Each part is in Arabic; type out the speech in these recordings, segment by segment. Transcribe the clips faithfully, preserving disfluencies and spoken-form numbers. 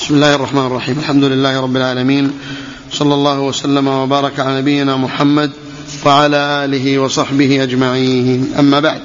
بسم الله الرحمن الرحيم. الحمد لله رب العالمين، صلى الله وسلم وبارك على نبينا محمد وعلى آله وصحبه أجمعين. أما بعد،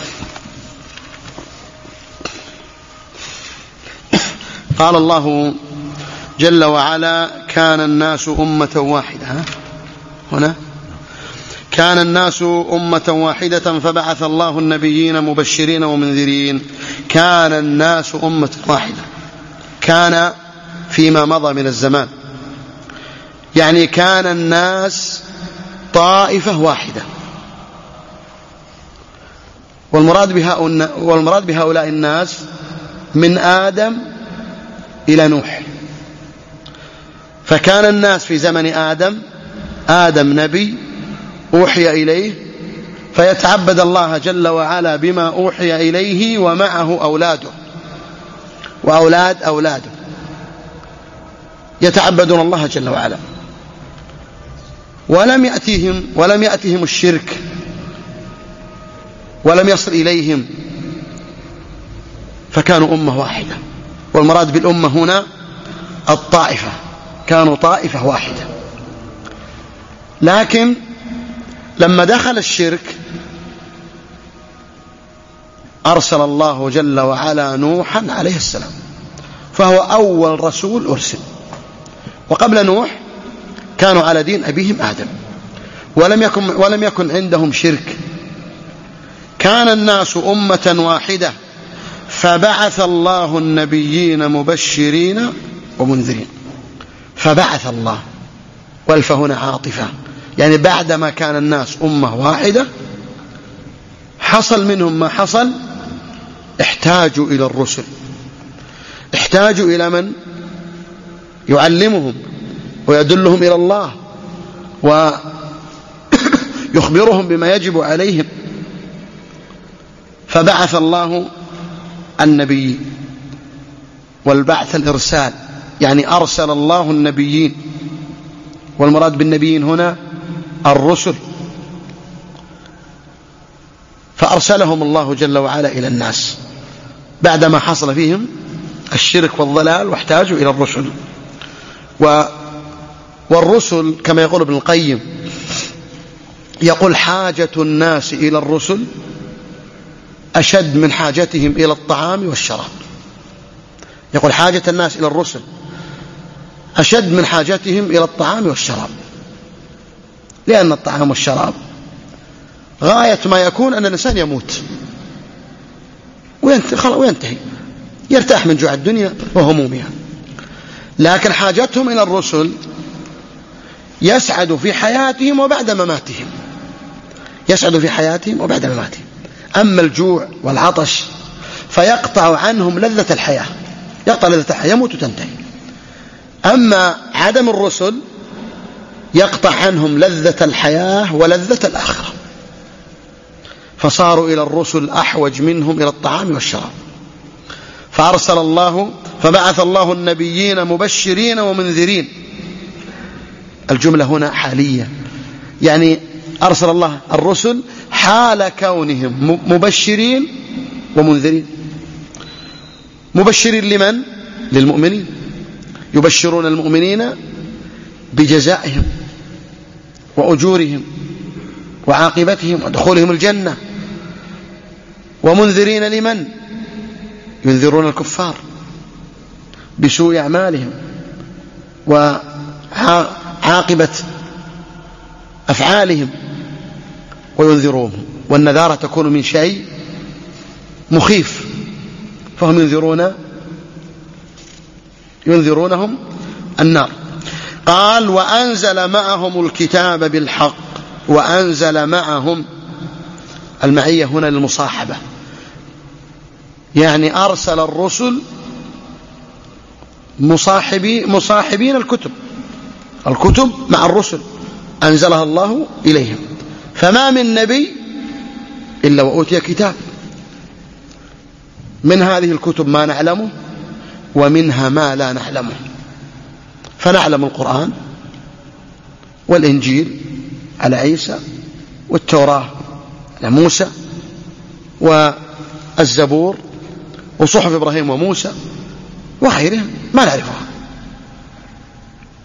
قال الله جل وعلا: كان الناس أمة واحدة. هنا كان الناس أمة واحدة فبعث الله النبيين مبشرين ومنذرين. كان الناس أمة واحدة، كان فيما مضى من الزمان، يعني كان الناس طائفة واحدة. والمراد بهؤلاء, والمراد بهؤلاء الناس من آدم إلى نوح. فكان الناس في زمن آدم، آدم نبي أوحي إليه فيتعبد الله جل وعلا بما أوحي إليه، ومعه أولاده وأولاد أولاده يتعبدون الله جل وعلا. ولم يأتيهم ولم يأتيهم الشرك ولم يصل إليهم، فكانوا أمة واحدة. والمراد بالأمة هنا الطائفة، كانوا طائفة واحدة. لكن لما دخل الشرك أرسل الله جل وعلا نوحا عليه السلام، فهو أول رسول أرسل. وقبل نوح كانوا على دين أبيهم آدم، ولم يكن, ولم يكن عندهم شرك. كان الناس أمة واحدة فبعث الله النبيين مبشرين ومنذرين. فبعث الله، والف هنا عاطفة، يعني بعدما كان الناس أمة واحدة حصل منهم ما حصل، احتاجوا إلى الرسل، احتاجوا إلى من يعلمهم ويدلهم إلى الله ويخبرهم بما يجب عليهم. فبعث الله النبي، والبعث الإرسال، يعني أرسل الله النبيين، والمراد بالنبيين هنا الرسل. فأرسلهم الله جل وعلا إلى الناس بعدما حصل فيهم الشرك والضلال، واحتاجوا إلى الرسل. و والرسل كما يقول ابن القيم، يقول: حاجة الناس إلى الرسل أشد من حاجتهم إلى الطعام والشراب. يقول: حاجة الناس إلى الرسل أشد من حاجتهم إلى الطعام والشراب، لأن الطعام والشراب غاية ما يكون أن الإنسان يموت وينتهي، يرتاح من جوع الدنيا وهمومها. لكن حاجتهم إلى الرسل يسعد في حياتهم وبعد مماتهم، يسعد في حياتهم وبعد مماتهم. أما الجوع والعطش فيقطع عنهم لذة الحياة، يقطع لذة الحياة، يموت وتنتهي. أما عدم الرسل يقطع عنهم لذة الحياة ولذة الآخرة، فصاروا إلى الرسل أحوج منهم إلى الطعام والشراب. فأرسل الله فبعث الله النبيين مبشرين ومنذرين. الجملة هنا حالية، يعني أرسل الله الرسل حال كونهم مبشرين ومنذرين. مبشرين لمن؟ للمؤمنين، يبشرون المؤمنين بجزائهم وأجورهم وعاقبتهم ودخولهم الجنة. ومنذرين لمن؟ ينذرون الكفار بسوء أعمالهم وعاقبة أفعالهم، وينذرونهم. والنذارة تكون من شيء مخيف، فهم ينذرون ينذرونهم النار. قال: وأنزل معهم الكتاب بالحق. وأنزل معهم، المعية هنا للمصاحبة، يعني أرسل الرسل مصاحبي مصاحبين الكتب، الكتب مع الرسل أنزلها الله إليهم. فما من نبي إلا وأوتي كتاب، من هذه الكتب ما نعلمه ومنها ما لا نعلمه. فنعلم القرآن والإنجيل على عيسى، والتوراة على موسى، والزبور وصحف إبراهيم وموسى وغيرهم ما نعرفها.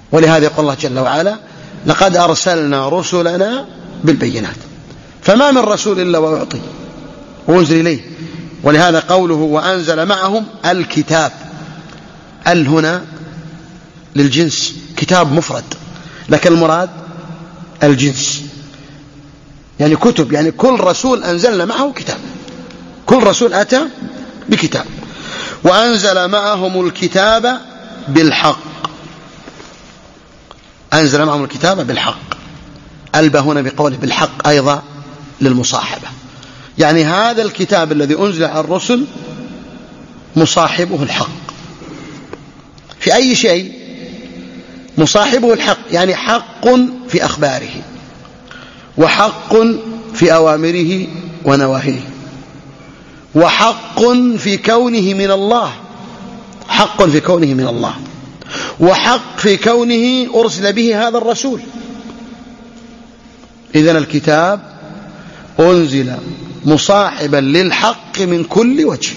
ولهذا يقول الله جل وعلا لقد أرسلنا رسلنا بالبينات فما من رسول إلا ويعطي وأنزل إليه. ولهذا قوله وأنزل معهم الكتاب، ال هنا للجنس، كتاب مفرد لكن المراد الجنس، يعني كتب، يعني كل رسول أنزلنا معه كتاب، كل رسول أتى بكتاب. وأنزل معهم الكتاب بالحق، أنزل معهم الكتاب بالحق، ألبى هنا بقوله بالحق أيضا للمصاحبة، يعني هذا الكتاب الذي أنزل على الرسل مصاحبه الحق في أي شيء، مصاحبه الحق، يعني حق في أخباره وحق في أوامره ونواهيه وحق في كونه من الله، حق في كونه من الله وحق في كونه أرسل به هذا الرسول. إذن الكتاب أنزل مصاحبا للحق من كل وجه.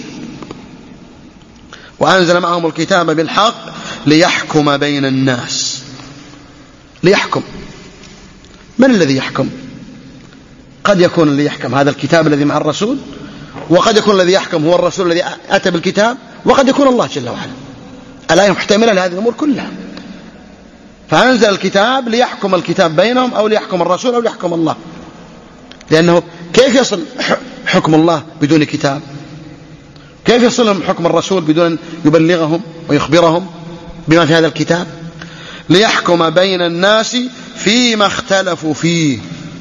وأنزل معهم الكتاب بالحق ليحكم بين الناس، ليحكم. من الذي يحكم؟ قد يكون الذي يحكم هذا الكتاب الذي مع الرسول، وقد يكون الذي يحكم هو الرسول الذي أتى بالكتاب، وقد يكون الله جل وعلا. الآية محتملة لهذه الأمور كلها. فأنزل الكتاب ليحكم الكتاب بينهم، أو ليحكم الرسول، أو ليحكم الله، لأنه كيف يصل حكم الله بدون كتاب؟ كيف يصلهم حكم الرسول بدون أن يبلغهم ويخبرهم بما في هذا الكتاب؟ ليحكم بين الناس فيما اختلفوا فيه.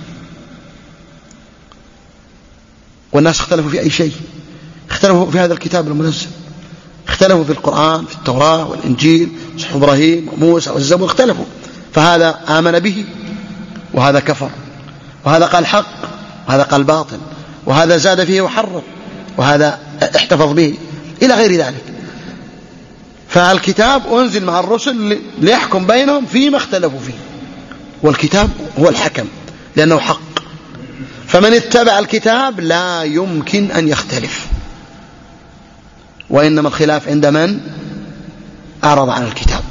والناس اختلفوا في أي شيء؟ اختلفوا في هذا الكتاب المنزل، اختلفوا في القرآن، في التوراة والإنجيل، صحف إبراهيم وموسى والزبور، اختلفوا، فهذا آمن به وهذا كفر، وهذا قال حق وهذا قال باطل، وهذا زاد فيه وحرر وهذا احتفظ به إلى غير ذلك. فالكتاب أنزل مع الرسل ليحكم بينهم فيما اختلفوا فيه، والكتاب هو الحكم لأنه حق، فمن اتبع الكتاب لا يمكن أن يختلف، وإنما الخلاف عند من أعرض عن الكتاب.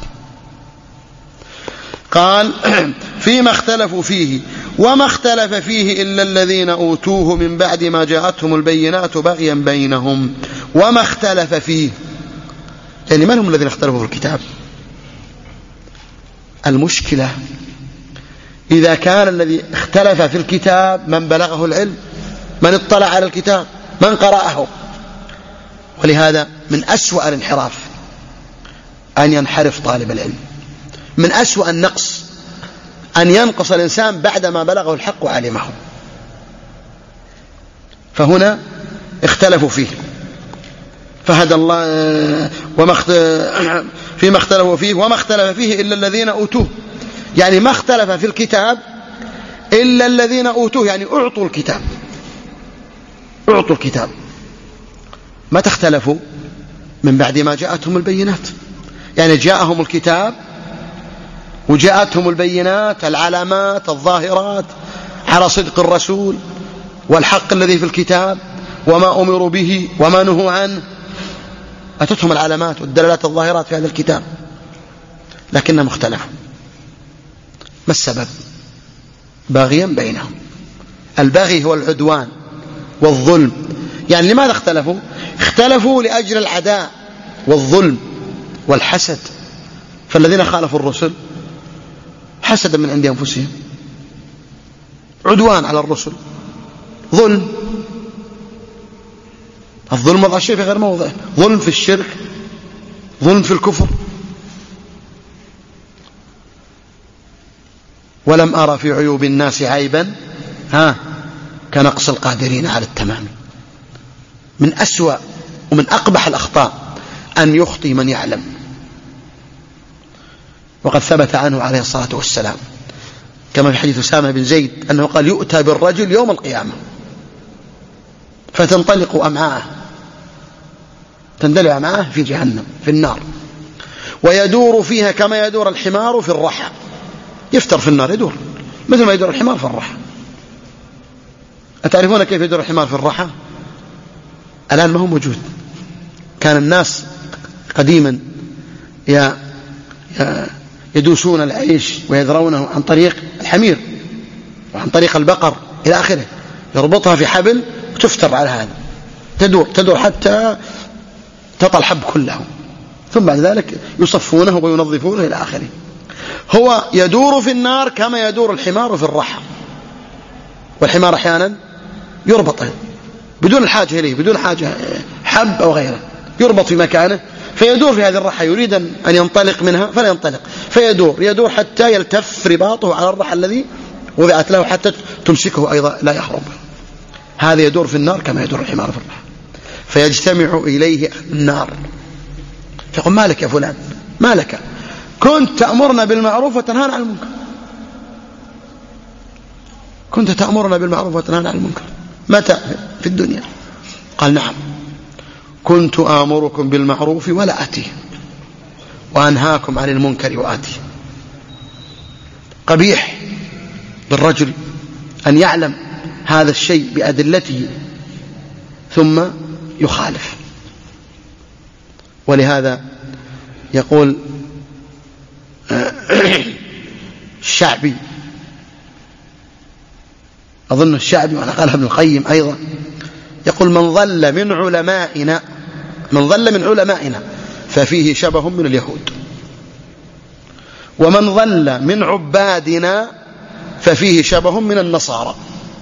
قال فيما اختلفوا فيه وما اختلف فيه إلا الذين أوتوه من بعد ما جاءتهم البينات بغيا بينهم. وما اختلف فيه، يعني من هم الذين اختلفوا في الكتاب؟ المشكلة إذا كان الذي اختلف في الكتاب من بلغه العلم، من اطلع على الكتاب، من قرأه. ولهذا من أسوأ الانحراف أن ينحرف طالب العلم، من أسوأ النقص أن ينقص الإنسان بعدما بلغه الحق وعلمه. فهنا اختلفوا فيه فهدى الله وما فيما اختلفوا فيه وما اختلف فيه إلا الذين أوتوه، يعني ما اختلف في الكتاب إلا الذين أوتوه، يعني أعطوا الكتاب، أعطوا الكتاب. ما تختلفوا من بعد ما جاءتهم البينات، يعني جاءهم الكتاب وجاءتهم البينات، العلامات الظاهرات على صدق الرسول والحق الذي في الكتاب وما أمروا به وما نهوا عنه، أتتهم العلامات والدلالات الظاهرات في هذا الكتاب، لكنهم اختلفوا. ما السبب؟ باغيا بينهم. البغي هو العدوان والظلم. يعني لماذا اختلفوا؟ اختلفوا لأجل العداء والظلم والحسد. فالذين خالفوا الرسل حسدا من عند أنفسهم، عدوان على الرسل، ظلم. الظلم وضع الشيء في غير موضعه، ظلم في الشرك، ظلم في الكفر. ولم أرى في عيوب الناس عيبا ها كنقص القادرين على التمام. من أسوأ ومن أقبح الأخطاء أن يخطي من يعلم. وقد ثبت عنه عليه الصلاة والسلام كما في حديث أسامة بن زيد أنه قال يؤتى بالرجل يوم القيامة فتنطلق أمعاءه، تندلع أمعاءه في جهنم في النار، ويدور فيها كما يدور الحمار في الرحى، يفتر في النار، يدور مثل ما يدور الحمار في الرحى. أتعرفون كيف يدور الحمار في الرحى؟ الآن ما هو موجود. كان الناس قديما يدوسون العيش ويذرونه عن طريق الحمير وعن طريق البقر إلى آخره، يربطها في حبل وتفتر على هذا، تدور تدور حتى تطل الحب كله، ثم بعد ذلك يصفونه وينظفونه إلى آخره. هو يدور في النار كما يدور الحمار في الرحى، والحمار أحيانا يربط بدون الحاجة إليه، بدون حاجة حب أو غيره، يربط في مكانه فيدور في هذه الرحى، يريد أن ينطلق منها فلا ينطلق، فيدور يدور حتى يلتف رباطه على الرحى الذي وضعت له حتى تمسكه أيضا لا يهرب. هذا يدور في النار كما يدور الحمار في الرحى، فيجتمع إليه النار، فيقول: ما لك يا فلان، ما لك؟ كنت تأمرنا بالمعروف وتنهانا عن المنكر، كنت تأمرنا بالمعروف وتنهانا عن المنكر، متى؟ في الدنيا. قال: نعم، كنت آمركم بالمعروف ولا أتيه، وأنهاكم عن المنكر وآتيه. قبيح بالرجل أن يعلم هذا الشيء بأدلته ثم يخالف. ولهذا يقول الشعبي، أظن الشعبي وأنا قالها ابن القيم أيضا، يقول: من ضل من علمائنا من ضل من علمائنا ففيه شبه من اليهود، ومن ضل من عبادنا ففيه شبه من النصارى.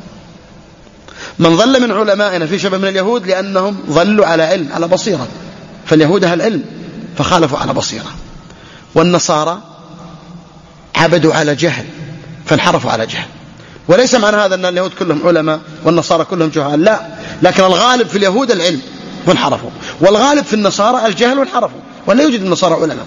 من ضل من علمائنا فيه شبه من اليهود لأنهم ضلوا على علم، على بصيرة، فاليهود أهل العلم فخالفوا على بصيرة، والنصارى عبدوا على جهل فانحرفوا على جهل. وليس معنى هذا أن اليهود كلهم علماء والنصارى كلهم جهال، لا، لكن الغالب في اليهود العلم وانحرفوا، والغالب في النصارى الجهل وانحرفوا، ولا يوجد النصارى علماء.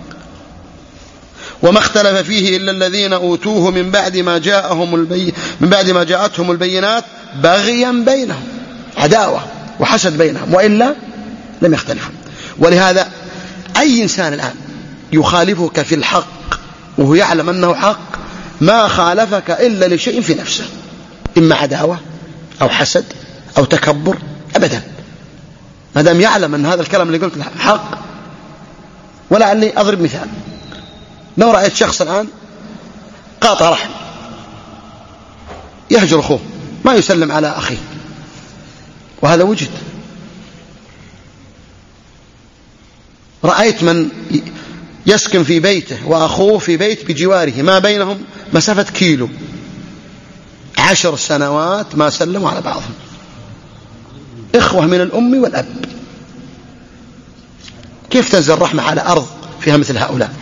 وما اختلف فيه إلا الذين أوتوه من بعد ما جاءهم البي... من بعد ما جاءتهم البينات بغيا بينهم، عداوة وحسد بينهم، وإلا لم يختلفوا. ولهذا أي إنسان الآن يخالفك في الحق وهو يعلم أنه حق ما خالفك إلا لشيء في نفسه، إما عداوة أو حسد أو تكبر، أبدا، ما دام يعلم أن هذا الكلام اللي قلت له حق. ولعلي أضرب مثال: لو رأيت شخص الآن قاطع رحم، يهجر أخوه، ما يسلم على أخيه، وهذا وجد. رأيت من يسكن في بيته وأخوه في بيت بجواره ما بينهم مسافة كيلو، عشر سنوات ما سلموا على بعضهم، إخوة من الأم والأب، كيف تنزل الرحمة على أرض فيها مثل هؤلاء؟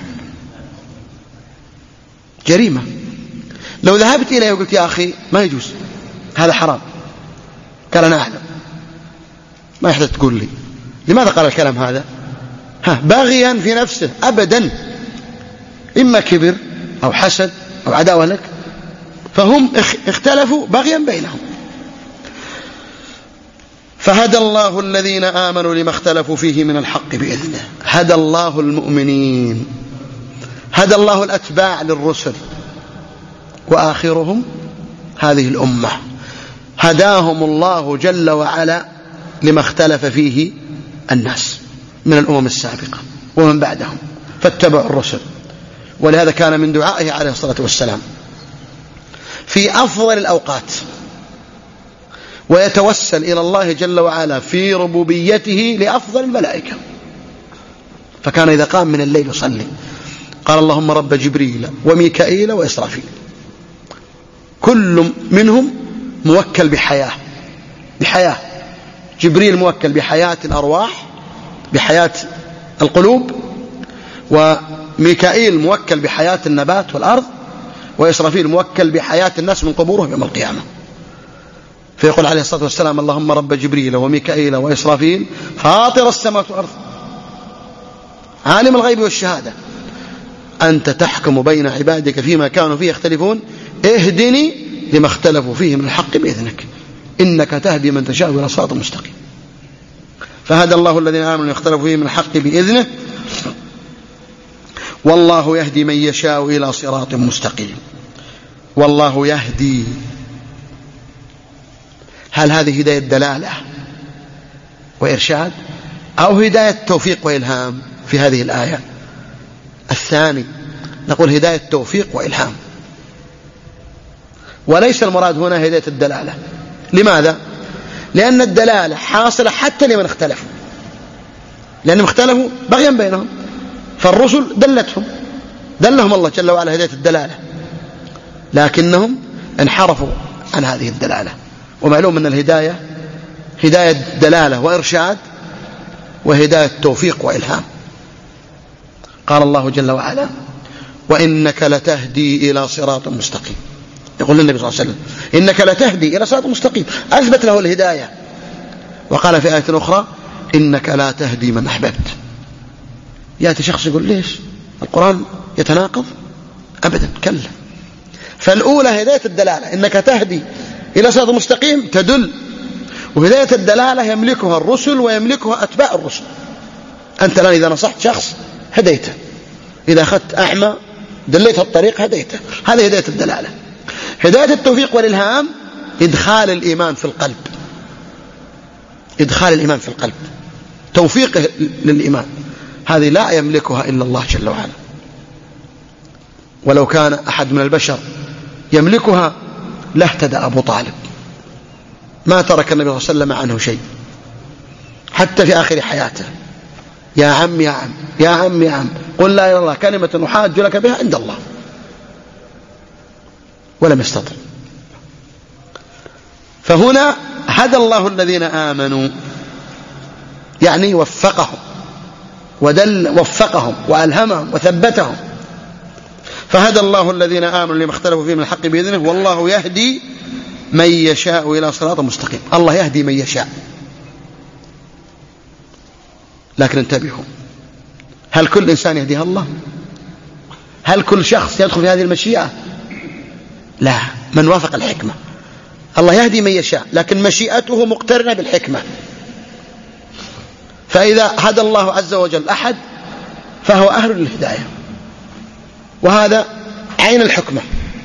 جريمة. لو ذهبت إليه وقلت: يا أخي ما يجوز، هذا حرام، قال: أنا أعلم، ما يحتاج تقول لي. لماذا قال الكلام هذا؟ ها، باغيا في نفسه، أبدا، إما كبر أو حسد أو عداوة لك، فهم اختلفوا بغيا بينهم. فهدى الله الذين آمنوا لما اختلفوا فيه من الحق بإذنه. هدى الله المؤمنين، هدى الله الأتباع للرسل، وآخرهم هذه الأمة، هداهم الله جل وعلا لما اختلف فيه الناس من الأمم السابقة ومن بعدهم، فاتبعوا الرسل. ولهذا كان من دعائه عليه الصلاة والسلام في أفضل الأوقات ويتوسل إلى الله جل وعلا في ربوبيته لأفضل الملائكة، فكان إذا قام من الليل يصلي قال: اللهم رب جبريل وميكائيل وإسرافيل، كل منهم موكل بحياة بحياة جبريل موكل بحياة الأرواح، بحياة القلوب، وميكائيل موكل بحياة النبات والأرض، وإسرافيل موكل بحياة الناس من قبورهم يوم القيامة. فيقول عليه الصلاة والسلام: اللهم رب جبريل وميكائيل وإسرافيل فاطر السماوات والأرض عالم الغيب والشهادة أنت تحكم بين عبادك فيما كانوا فيه يختلفون اهدني لما اختلفوا فيه من الحق بإذنك إنك تهدي من تشاء إلى صراط مستقيم. فهدى الله الذين آمنوا يختلفوا فيه من الحق بإذنه والله يهدي من يشاء إلى صراط مستقيم. والله يهدي، هل هذه هداية دلالة وإرشاد أو هداية توفيق وإلهام في هذه الآية؟ الثاني نقول هداية توفيق وإلهام، وليس المراد هنا هداية الدلالة. لماذا؟ لأن الدلالة حاصلة حتى لمن اختلفوا، لأنهم اختلفوا بغيا بينهم، فالرسل دلتهم دلهم الله جل وعلا هداية الدلالة، لكنهم انحرفوا عن هذه الدلالة. ومعلوم أن الهداية هداية دلالة وإرشاد، وهداية توفيق وإلهام. قال الله جل وعلا: وإنك لتهدي إلى صراط مستقيم. يقول النبي صلى الله عليه وسلم: إنك لتهدي إلى صراط مستقيم، أثبت له الهداية. وقال في آية أخرى: إنك لا تهدي من أحببت. يأتي شخص يقول: ليش القرآن يتناقض؟ أبدا، كلا. فالأولى هداية الدلالة، إنك تهدي إلى صراط مستقيم، تدل. وهداية الدلالة يملكها الرسل ويملكها أتباع الرسل. أنت الآن إذا نصحت شخص هديته، إذا أخذت أعمى دليته الطريق هديته، هذه هداية الدلالة. هداية التوفيق والإلهام إدخال الإيمان في القلب، إدخال الإيمان في القلب، توفيقه للإيمان، هذه لا يملكها إلا الله جل وعلا. ولو كان أحد من البشر يملكها لاهتدى أبو طالب، ما ترك النبي صلى الله عليه وسلم عنه شيء حتى في آخر حياته: يا عم يا عم يا عم يا عم قل لا إله إلا الله كلمة أحاج لك بها عند الله، ولم يستطع. فهنا هدى الله الذين آمنوا، يعني وفقهم ودل وفقهم وألهمهم وثبتهم. فهدى الله الذين آمنوا لما اختلفوا فيه من الحق بإذنه، والله يهدي من يشاء إلى صراط مستقيم. الله يهدي من يشاء، لكن انتبهوا، هل كل إنسان يهديها الله؟ هل كل شخص يدخل في هذه المشيئة؟ لا، من وافق الحكمة. الله يهدي من يشاء، لكن مشيئته مقترنة بالحكمة. فإذا هدى الله عز وجل أحد فهو أهل للهداية، وهذا عين الحكمة.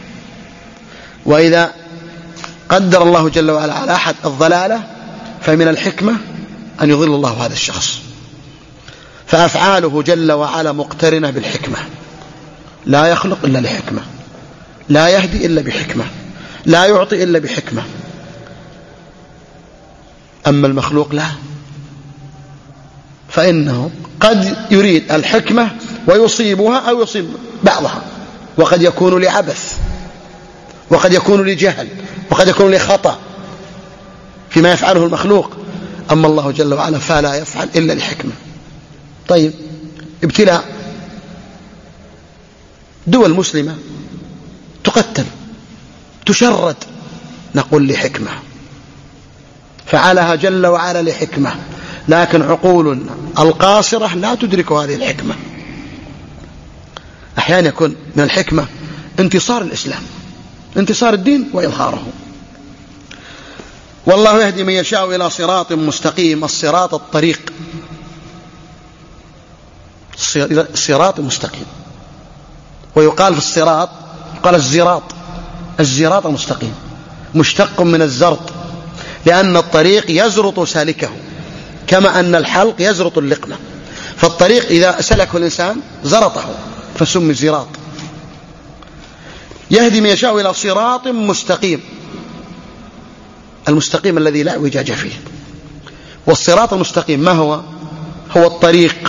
وإذا قدر الله جل وعلا على أحد الضلالة فمن الحكمة أن يضل الله هذا الشخص. فأفعاله جل وعلا مقترنة بالحكمة، لا يخلق إلا لحكمة، لا يهدي إلا بحكمة، لا يعطي إلا بحكمة. أما المخلوق لا، فإنه قد يريد الحكمة ويصيبها أو يصيب بعضها، وقد يكون لعبث، وقد يكون لجهل، وقد يكون لخطأ فيما يفعله المخلوق. أما الله جل وعلا فلا يفعل إلا لحكمة. طيب، ابتلاء، دول مسلمة تقتل تشرد، نقول لحكمة، فعلها جل وعلا لحكمة، لكن عقول القاصرة لا تدرك هذه الحكمة. أحيانا يكون من الحكمة انتصار الإسلام، انتصار الدين وإظهاره. والله يهدي من يشاء إلى صراط مستقيم. الصراط الطريق، الصراط المستقيم. ويقال في الصراط قال الزراط، الزراط المستقيم مشتق من الزرط، لأن الطريق يزرط سالكه كما أن الحلق يزرط اللقمة. فالطريق إذا سلكه الإنسان زرطه فسمي زراط. يهدي من يشاء إلى صراط مستقيم، المستقيم الذي لا اعوجاج فيه. والصراط المستقيم ما هو؟ هو الطريق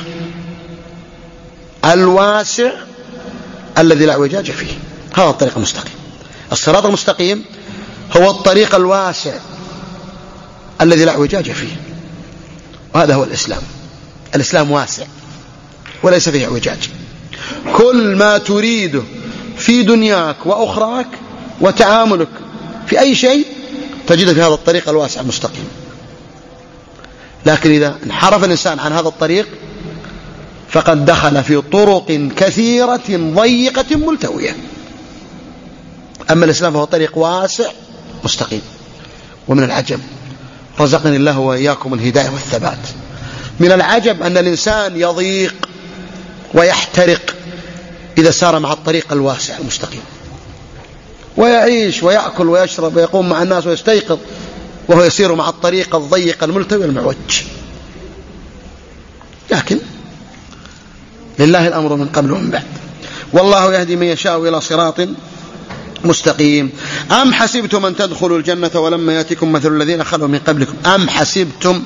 الواسع الذي لا اعوجاج فيه، هذا الطريق المستقيم. الصراط المستقيم هو الطريق الواسع الذي لا اعوجاج فيه، وهذا هو الإسلام. الإسلام واسع وليس فيه اعوجاج. كل ما تريده في دنياك وأخراك وتعاملك في أي شيء تجده في هذا الطريق الواسع المستقيم. لكن إذا انحرف الإنسان عن هذا الطريق فقد دخل في طرق كثيرة ضيقة ملتوية. أما الإسلام فهو طريق واسع مستقيم. ومن العجب، رزقني الله وإياكم الهداية والثبات، من العجب أن الإنسان يضيق ويحترق إذا سار مع الطريق الواسع المستقيم، ويعيش ويأكل ويشرب ويقوم مع الناس ويستيقظ، وهو يسير مع الطريق الضيق الملتوي المعوج. لكن لله الأمر من قبل ومن بعد. والله يهدي من يشاء إلى صراط مستقيم. أم حسبتم أن تدخلوا الجنة ولما يأتكم مثل الذين خلوا من قبلكم. أم حسبتم،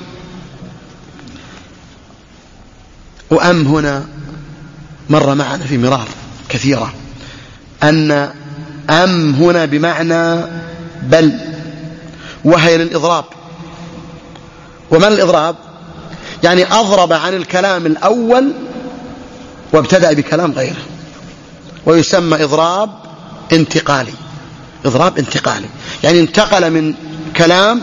وأم هنا مر معنا في مرار كثيرة أن أم هنا بمعنى بل، وهي للإضراب. وما الإضراب؟ يعني أضرب عن الكلام الأول وابتدأ بكلام غيره، ويسمى إضراب انتقالي. إضراب انتقالي يعني انتقل من كلام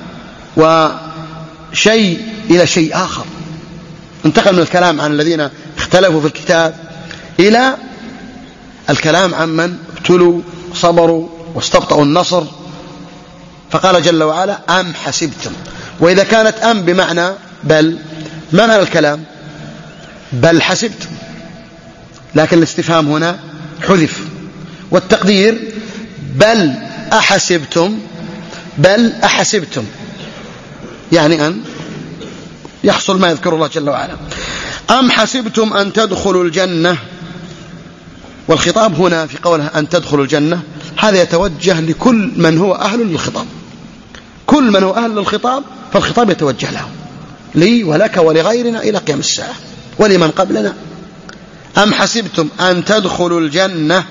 وشيء إلى شيء آخر، انتقل من الكلام عن الذين اختلفوا في الكتاب إلى الكلام عن من ابتلوا صبروا واستبطأوا النصر. فقال جل وعلا أم حسبتم. وإذا كانت أم بمعنى بل، ما معنى الكلام؟ بل حسبتم، لكن الاستفهام هنا حذف، والتقدير بل أحسبتم، بل أحسبتم، يعني أن يحصل ما يذكر الله جل وعلا. أم حسبتم أن تدخلوا الجنة، والخطاب هنا في قوله أن تدخلوا الجنة هذا يتوجه لكل من هو أهل للخطاب، كل من هو أهل للخطاب فالخطاب يتوجه له، لي ولك ولغيرنا إلى قيام الساعة ولمن قبلنا. أم حسبتم أن تدخلوا الجنة،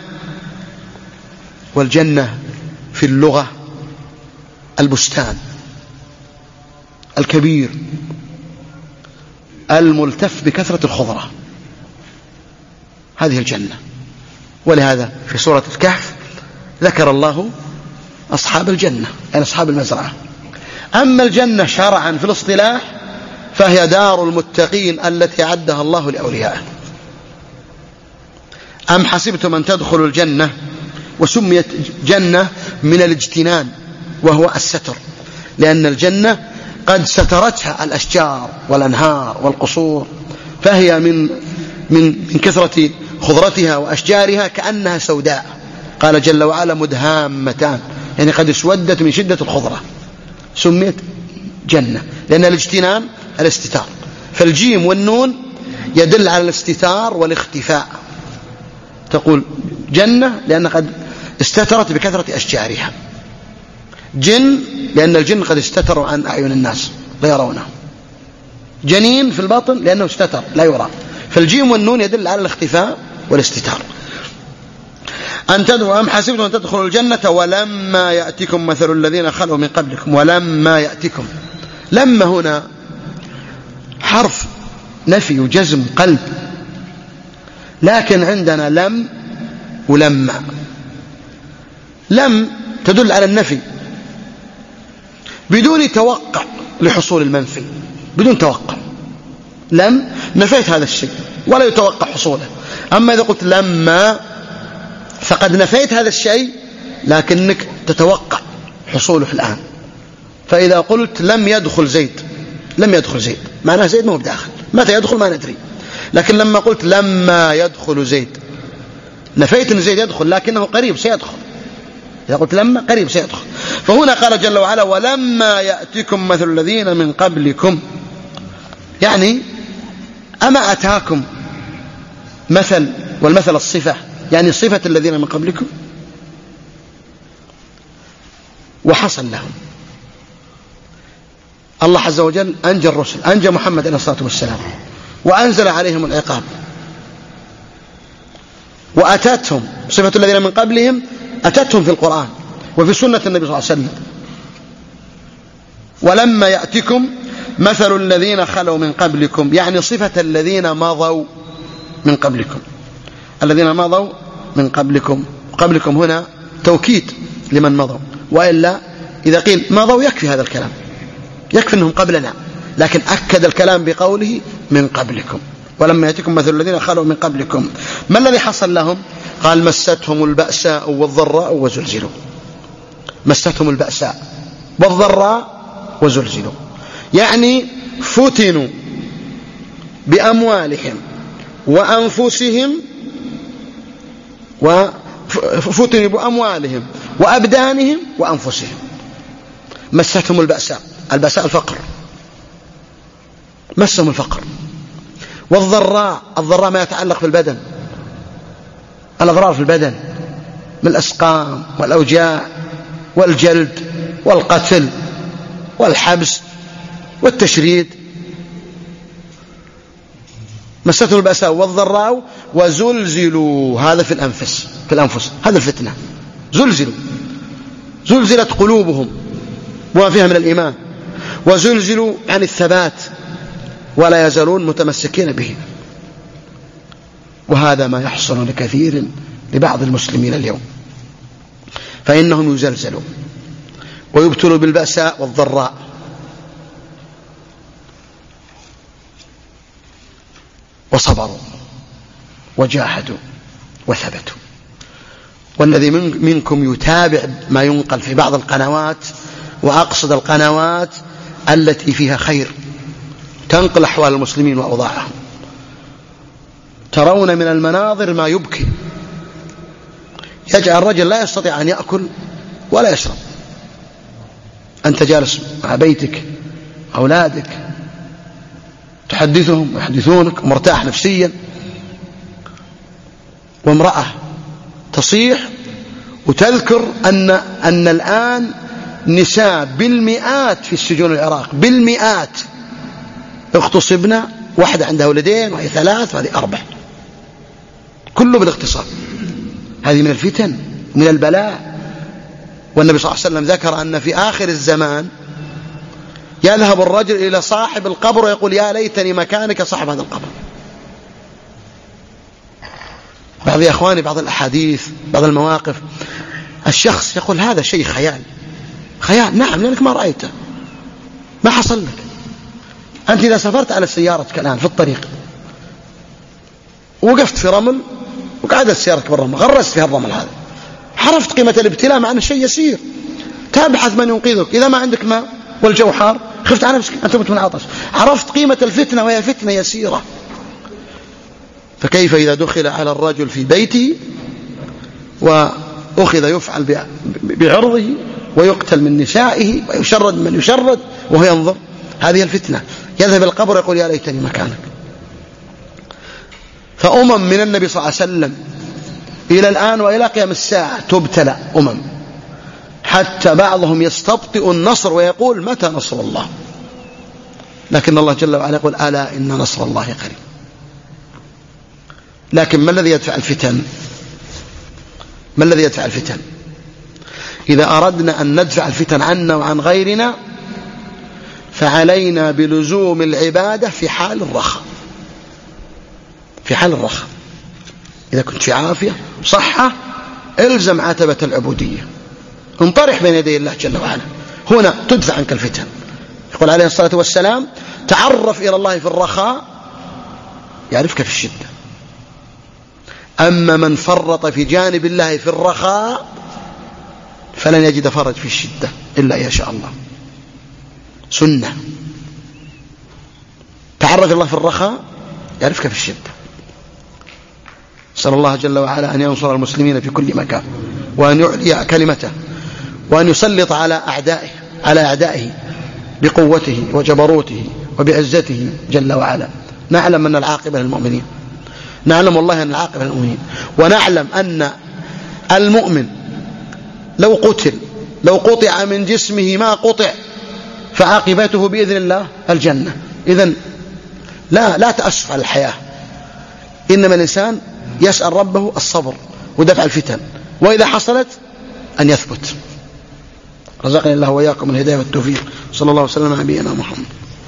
والجنة في اللغة البستان الكبير الملتف بكثرة الخضرة، هذه الجنة. ولهذا في سورة الكهف ذكر الله أصحاب الجنة يعني أصحاب المزرعة. أما الجنة شرعا في الاصطلاح فهي دار المتقين التي أعدها الله لأوليائه. أم حسبتم أن تدخلوا الجنة، وسميت جنة من الاجتنان وهو الستر، لأن الجنة قد سترتها الأشجار والأنهار والقصور، فهي من من من كثرة خضرتها وأشجارها كأنها سوداء. قال جل وعلا مدهامتان، يعني قد اسودت من شدة الخضرة، سميت جنة لأن الاجتنان الاستتار. فالجيم والنون يدل على الاستتار والاختفاء، تقول جنة لأن قد استترت بكثرة أشجارها، جن لأن الجن قد استتروا عن أعين الناس لا يرونه، جنين في الباطن لأنه استتر لا يرى. فالجيم والنون يدل على الاختفاء والاستتار. أن تدخلوا أم حسبتم أن تدخلوا الجنة ولما يأتكم مثل الذين خلوا من قبلكم. ولما يأتكم، لما هنا حرف نفي وجزم قلب، لكن عندنا لم ولما. لم تدل على النفي بدون توقع لحصول المنفي، بدون توقع. لم نفيت هذا الشيء ولا يتوقع حصوله. أما إذا قلت لما فقد نفيت هذا الشيء لكنك تتوقع حصوله الآن. فإذا قلت لم يدخل زيد، لم يدخل زيد معناه زيد ما هو بداخل، متى يدخل ما ندري. لكن لما قلت لما يدخل زيد نفيت أن زيد يدخل لكنه قريب سيدخل. إذا قلت لما قريب سيدخل. فهنا قال جل وعلا ولما يأتكم مثل الذين من قبلكم، يعني أما أتاكم مثل، والمثل الصفة يعني صفة الذين من قبلكم، وحصل لهم. الله عز وجل أنجى الرسل، أنجى محمد عليه الصلاة والسلام، وأنزل عليهم العقاب، وأتتهم صفة الذين من قبلهم، أتتهم في القرآن وفي سنة النبي صلى الله عليه وسلم. ولما يأتكم مثل الذين خلوا من قبلكم، يعني صفة الذين مضوا من قبلكم. الذين مضوا من قبلكم، قبلكم هنا توكيد لمن مضوا، وإلا إذا قيل مضوا يكفي هذا الكلام، يكفي أنهم قبلنا، لكن أكد الكلام بقوله من قبلكم. ولما يأتكم مثل الذين خلوا من قبلكم، ما الذي حصل لهم؟ قال مستهم البأساء والضراء وزلزلوا. مستهم البأساء والضراء وزلزلوا، يعني فتنوا بأموالهم وأنفسهم، وفتنوا بأموالهم وأبدانهم وأنفسهم. مستهم البأساء، البأساء الفقر، مسهم الفقر. والضراء، الضراء ما يتعلق بالبدن، الأضرار في البدن من الأسقام والأوجاع والجلد والقتل والحبس والتشريد. مسته البأساء والضراء وزلزلوا، هذا في الأنفس في الأنفس هذا الفتنة، زلزلوا، زلزلت قلوبهم وما فيها من الإيمان، وزلزلوا عن الثبات ولا يزالون متمسكين به. وهذا ما يحصل لكثير لبعض المسلمين اليوم، فإنهم يزلزلوا ويبتلوا بالبأساء والضراء، وصبروا وجاهدوا وثبتوا. والذي منكم يتابع ما ينقل في بعض القنوات، وأقصد القنوات التي فيها خير تنقل أحوال المسلمين وأوضاعهم، ترون من المناظر ما يبكي، يجعل الرجل لا يستطيع أن يأكل ولا يشرب. أنت جالس مع بيتك أولادك تحدثهم ويحدثونك مرتاح نفسيا، وامرأة تصيح وتذكر أن, أن الآن نساء بالمئات في السجون العراق، بالمئات اغتصبنا، واحدة عندها ولدين وهي ثلاث وهذه أربع، كله بالاغتصاب. هذه من الفتن من البلاء. والنبي صلى الله عليه وسلم ذكر أن في آخر الزمان يذهب الرجل إلى صاحب القبر ويقول يا ليتني مكانك صاحب هذا القبر. بعض أخواني بعض الأحاديث بعض المواقف الشخص يقول هذا شيء خيال، خيال نعم لأنك ما رأيته، ما حصل لك. أنت إذا سافرت على سيارتك الآن في الطريق وقفت في رمل وقعدت سيارتك بالرمل، غرست في الرمل هذا، عرفت قيمة الابتلاء مع أنه شيء يسير، تبحث من ينقذك. إذا ما عندك ماء والجو حار خفت على نفسك أن تموت من عطش، عرفت قيمة الفتنة وهي فتنة يسيرة. فكيف إذا دخل على الرجل في بيته وأخذ يفعل بعرضه ويقتل من نسائه ويشرد من يشرد وهو ينظر؟ هذه الفتنة. يذهب القبر يقول يا ليتني مكانك. فأمم من النبي صلى الله عليه وسلم إلى الآن وإلى قيام الساعة تبتلى أمم، حتى بعضهم يستبطئ النصر ويقول متى نصر الله، لكن الله جل وعلا يقول ألا إن نصر الله قريب. لكن ما الذي يدفع الفتن؟ ما الذي يدفع الفتن؟ إذا أردنا أن ندفع الفتن عنا وعن غيرنا فعلينا بلزوم العبادة في حال الرخاء. في حال الرخاء إذا كنت في عافية صحة الزم عتبة العبودية، انطرح بين يدي الله جل وعلا، هنا تدفع عنك الفتن. يقول عليه الصلاة والسلام تعرف إلى الله في الرخاء يعرفك في الشدة. أما من فرط في جانب الله في الرخاء فلن يجد فرج في الشدة إلا إن شاء الله. سنة. تعرف الله في الرخاء يعرفك في الشدة. صلى الله جل وعلا أن ينصر المسلمين في كل مكان، وأن يعلي كلمته، وأن يسلط على أعدائه على أعدائه بقوته وجبروته وبعزته جل وعلا. نعلم أن العاقبة للمؤمنين، نعلم والله أن العاقبة للمؤمنين، ونعلم أن المؤمن لو قتل لو قطع من جسمه ما قطع فعاقبته بإذن الله الجنة. إذن لا لا تأسف على الحياة، إنما الإنسان يسأل ربه الصبر ودفع الفتن، وإذا حصلت أن يثبت. رزقني الله وإياكم الهداية والتوفيق. صلى الله وسلم على نبينا محمد.